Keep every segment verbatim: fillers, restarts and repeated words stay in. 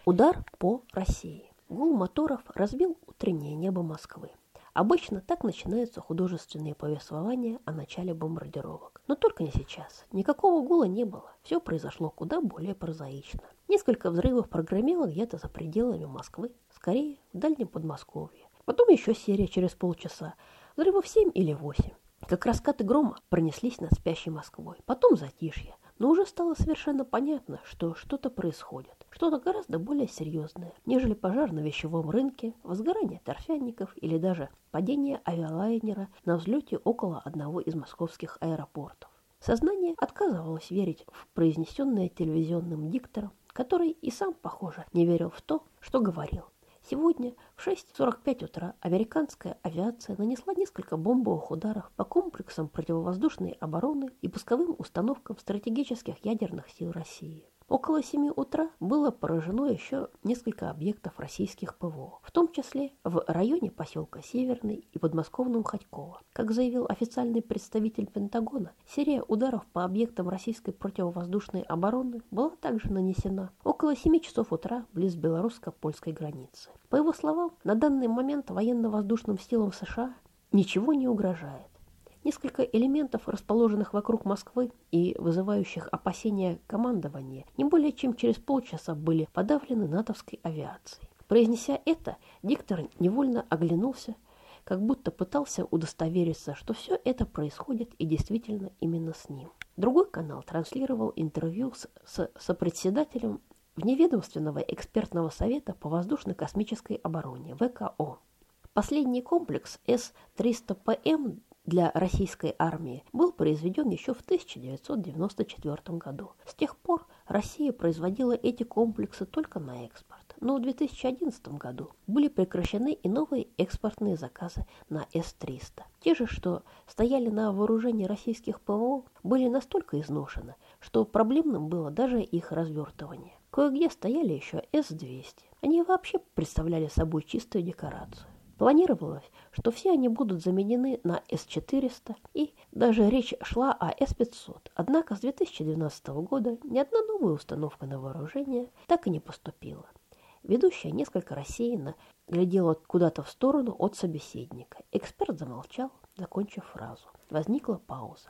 Удар по России. Гул моторов разбил утреннее небо Москвы. Обычно так начинаются художественные повествования о начале бомбардировок. Но только не сейчас. Никакого гула не было. Все произошло куда более прозаично. Несколько взрывов прогремело где-то за пределами Москвы, скорее в дальнем Подмосковье. Потом еще серия через полчаса. Взрывов семь или восемь. Как раскаты грома пронеслись над спящей Москвой. Потом затишье. Но уже стало совершенно понятно, что что-то происходит. Что-то гораздо более серьезное, нежели пожар на вещевом рынке, возгорание торфяников или даже падение авиалайнера на взлете около одного из московских аэропортов. Сознание отказывалось верить в произнесенное телевизионным диктором, который и сам, похоже, не верил в то, что говорил. Сегодня в шесть сорок пять утра американская авиация нанесла несколько бомбовых ударов по комплексам противовоздушной обороны и пусковым установкам стратегических ядерных сил России. Около семи утра было поражено еще несколько объектов российских ПВО, в том числе в районе поселка Северный и подмосковном Хотьково. Как заявил официальный представитель Пентагона, серия ударов по объектам российской противовоздушной обороны была также нанесена около семи часов утра близ белорусско-польской границы. По его словам, на данный момент военно-воздушным силам США ничего не угрожает. Несколько элементов, расположенных вокруг Москвы и вызывающих опасения командования, не более чем через полчаса были подавлены натовской авиацией. Произнеся это, диктор невольно оглянулся, как будто пытался удостовериться, что все это происходит и действительно именно с ним. Другой канал транслировал интервью с, с сопредседателем Вневедомственного экспертного совета по воздушно-космической обороне вэ ка о. Последний комплекс эс триста пэ эм для российской армии был произведен еще в тысяча девятьсот девяносто четвёртом году. С тех пор Россия производила эти комплексы только на экспорт. Но в две тысячи одиннадцатом году были прекращены и новые экспортные заказы на эс триста. Те же, что стояли на вооружении российских ПВО, были настолько изношены, что проблемным было даже их развертывание. Кое-где стояли еще эс двести. Они вообще представляли собой чистую декорацию. Планировалось, что все они будут заменены на эс четыреста, и даже речь шла о эс пятьсот. Однако с две тысячи двенадцатого года ни одна новая установка на вооружение так и не поступила. Ведущая несколько рассеянно глядела куда-то в сторону от собеседника. Эксперт замолчал, закончив фразу. Возникла пауза.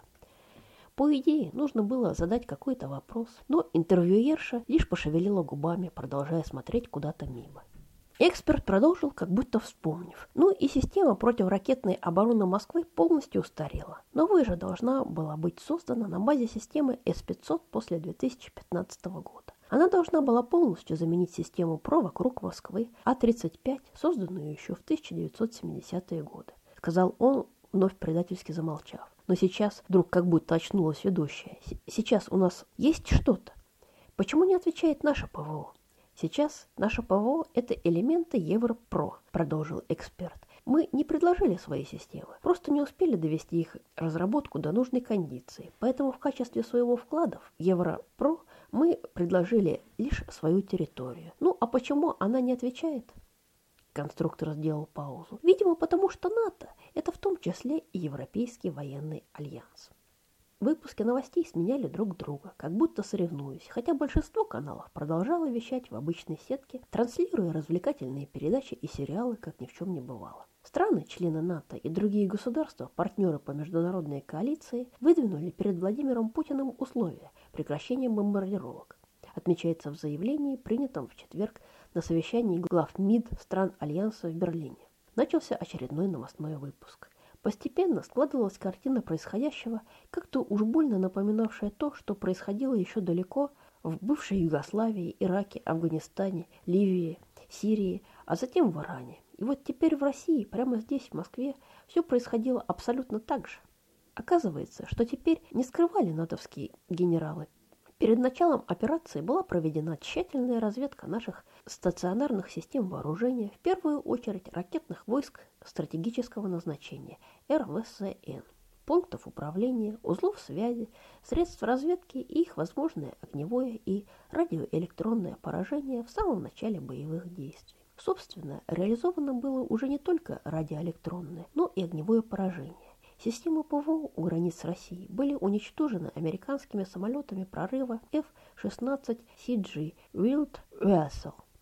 По идее, нужно было задать какой-то вопрос, но интервьюерша лишь пошевелила губами, продолжая смотреть куда-то мимо. Эксперт продолжил, как будто вспомнив. Ну и система противоракетной обороны Москвы полностью устарела. Новая же должна была быть создана на базе системы эс пятьсот после две тысячи пятнадцатого года. Она должна была полностью заменить систему ПРО вокруг Москвы а тридцать пять, созданную еще в тысяча девятьсот семидесятые годы, сказал он, вновь предательски замолчав. Но сейчас вдруг как будто очнулась ведущая. Сейчас у нас есть что-то. Почему не отвечает наше ПВО? Сейчас наше ПВО – это элементы Европро, продолжил эксперт. Мы не предложили свои системы, просто не успели довести их разработку до нужной кондиции. Поэтому в качестве своего вклада в Европро мы предложили лишь свою территорию. Ну а почему она не отвечает? Конструктор сделал паузу. Видимо, потому что НАТО – это в том числе и Европейский военный альянс. Выпуски новостей сменяли друг друга, как будто соревнуясь, хотя большинство каналов продолжало вещать в обычной сетке, транслируя развлекательные передачи и сериалы, как ни в чем не бывало. Страны, члены НАТО и другие государства, партнеры по международной коалиции, выдвинули перед Владимиром Путиным условия прекращения бомбардировок. Отмечается в заявлении, принятом в четверг на совещании глав МИД стран Альянса в Берлине. Начался очередной новостной выпуск. Постепенно складывалась картина происходящего, как-то уж больно напоминавшая то, что происходило еще далеко в бывшей Югославии, Ираке, Афганистане, Ливии, Сирии, а затем в Иране. И вот теперь в России, прямо здесь, в Москве, все происходило абсолютно так же. Оказывается, что теперь не скрывали натовские генералы. Перед началом операции была проведена тщательная разведка наших стационарных систем вооружения, в первую очередь ракетных войск стратегического назначения эр вэ эс эн, пунктов управления, узлов связи, средств разведки и их возможное огневое и радиоэлектронное поражение в самом начале боевых действий. Собственно, реализовано было уже не только радиоэлектронное, но и огневое поражение. Системы ПВО у границ России были уничтожены американскими самолетами прорыва эф шестнадцать си джи Wild Vessel.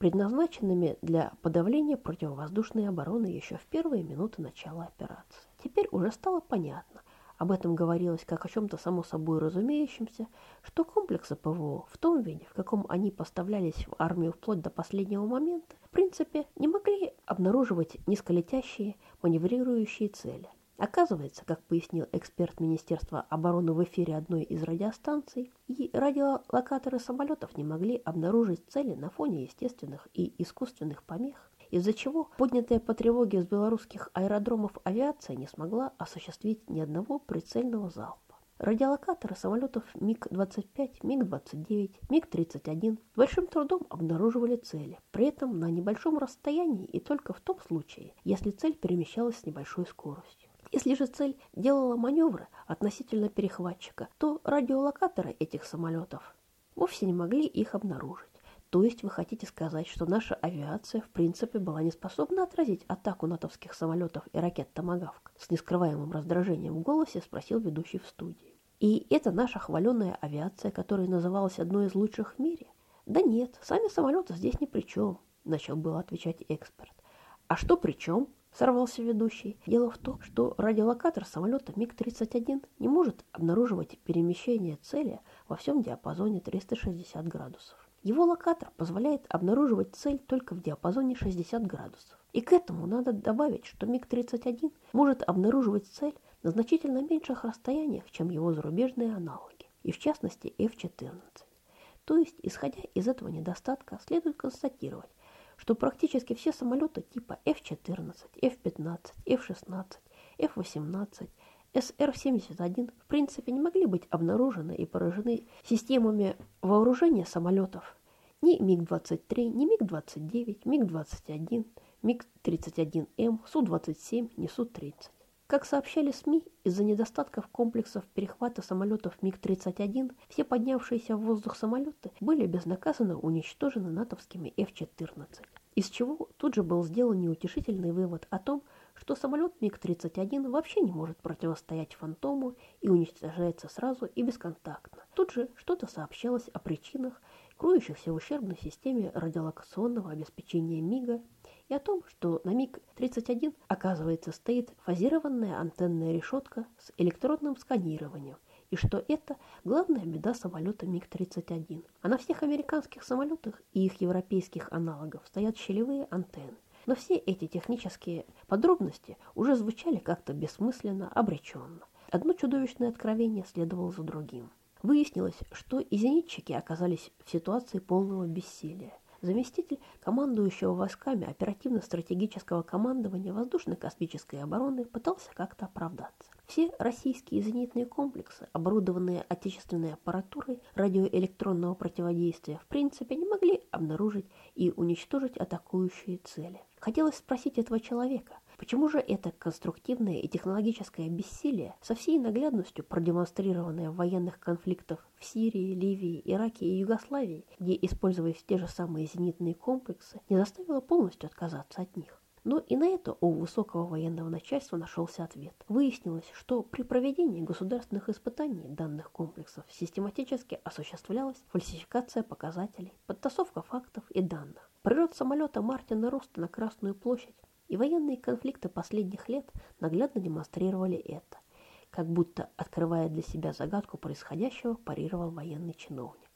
предназначенными для подавления противовоздушной обороны еще в первые минуты начала операции. Теперь уже стало понятно, об этом говорилось как о чем-то само собой разумеющемся, что комплексы ПВО в том виде, в каком они поставлялись в армию вплоть до последнего момента, в принципе, не могли обнаруживать низколетящие маневрирующие цели. Оказывается, как пояснил эксперт Министерства обороны в эфире одной из радиостанций, и радиолокаторы самолетов не могли обнаружить цели на фоне естественных и искусственных помех, из-за чего поднятая по тревоге с белорусских аэродромов авиация не смогла осуществить ни одного прицельного залпа. Радиолокаторы самолетов МиГ двадцать пять, МиГ двадцать девять, МиГ тридцать один с большим трудом обнаруживали цели, при этом на небольшом расстоянии и только в том случае, если цель перемещалась с небольшой скоростью. Если же цель делала маневры относительно перехватчика, то радиолокаторы этих самолетов вовсе не могли их обнаружить. То есть вы хотите сказать, что наша авиация в принципе была не способна отразить атаку натовских самолетов и ракет «Томагавк»? С нескрываемым раздражением в голосе спросил ведущий в студии. И это наша хваленая авиация, которая называлась одной из лучших в мире? Да нет, сами самолеты здесь ни при чем, начал было отвечать эксперт. А что при чем? Сорвался ведущий. Дело в том, что радиолокатор самолета МиГ тридцать один не может обнаруживать перемещение цели во всем диапазоне триста шестьдесят градусов. Его локатор позволяет обнаруживать цель только в диапазоне шестьдесят градусов. И к этому надо добавить, что МиГ тридцать один может обнаруживать цель на значительно меньших расстояниях, чем его зарубежные аналоги, и в частности эф четырнадцать. То есть, исходя из этого недостатка, следует констатировать, что практически все самолеты типа эф четырнадцать, эф пятнадцать, эф шестнадцать, эф восемнадцать, эс эр семьдесят один в принципе не могли быть обнаружены и поражены системами вооружения самолетов ни МиГ двадцать три, ни МиГ двадцать девять, МиГ двадцать один, МиГ тридцать один эм, Су двадцать семь, ни Су тридцать. Как сообщали СМИ, из-за недостатков комплексов перехвата самолетов МиГ тридцать один все поднявшиеся в воздух самолеты были безнаказанно уничтожены натовскими эф четырнадцать, из чего тут же был сделан неутешительный вывод о том, что самолет МиГ тридцать один вообще не может противостоять «Фантому» и уничтожается сразу и бесконтактно. Тут же что-то сообщалось о причинах, кроющихся в ущербной системе радиолокационного обеспечения МиГа, и о том, что на МиГ тридцать один, оказывается, стоит фазированная антенная решетка с электронным сканированием, и что это главная беда самолета МиГ тридцать один. А на всех американских самолетах и их европейских аналогов стоят щелевые антенны. Но все эти технические подробности уже звучали как-то бессмысленно, обреченно. Одно чудовищное откровение следовало за другим. Выяснилось, что и зенитчики оказались в ситуации полного бессилия. Заместитель командующего войсками оперативно-стратегического командования воздушно-космической обороны пытался как-то оправдаться. Все российские зенитные комплексы, оборудованные отечественной аппаратурой радиоэлектронного противодействия, в принципе не могли обнаружить и уничтожить атакующие цели. Хотелось спросить этого человека, почему же это конструктивное и технологическое бессилие, со всей наглядностью продемонстрированное в военных конфликтах в Сирии, Ливии, Ираке и Югославии, где использовались те же самые зенитные комплексы, не заставило полностью отказаться от них? Но и на это у высокого военного начальства нашелся ответ. Выяснилось, что при проведении государственных испытаний данных комплексов систематически осуществлялась фальсификация показателей, подтасовка фактов и данных. Прилет самолета Мартина Руста на Красную площадь и военные конфликты последних лет наглядно демонстрировали это. Как будто, открывая для себя загадку происходящего, парировал военный чиновник.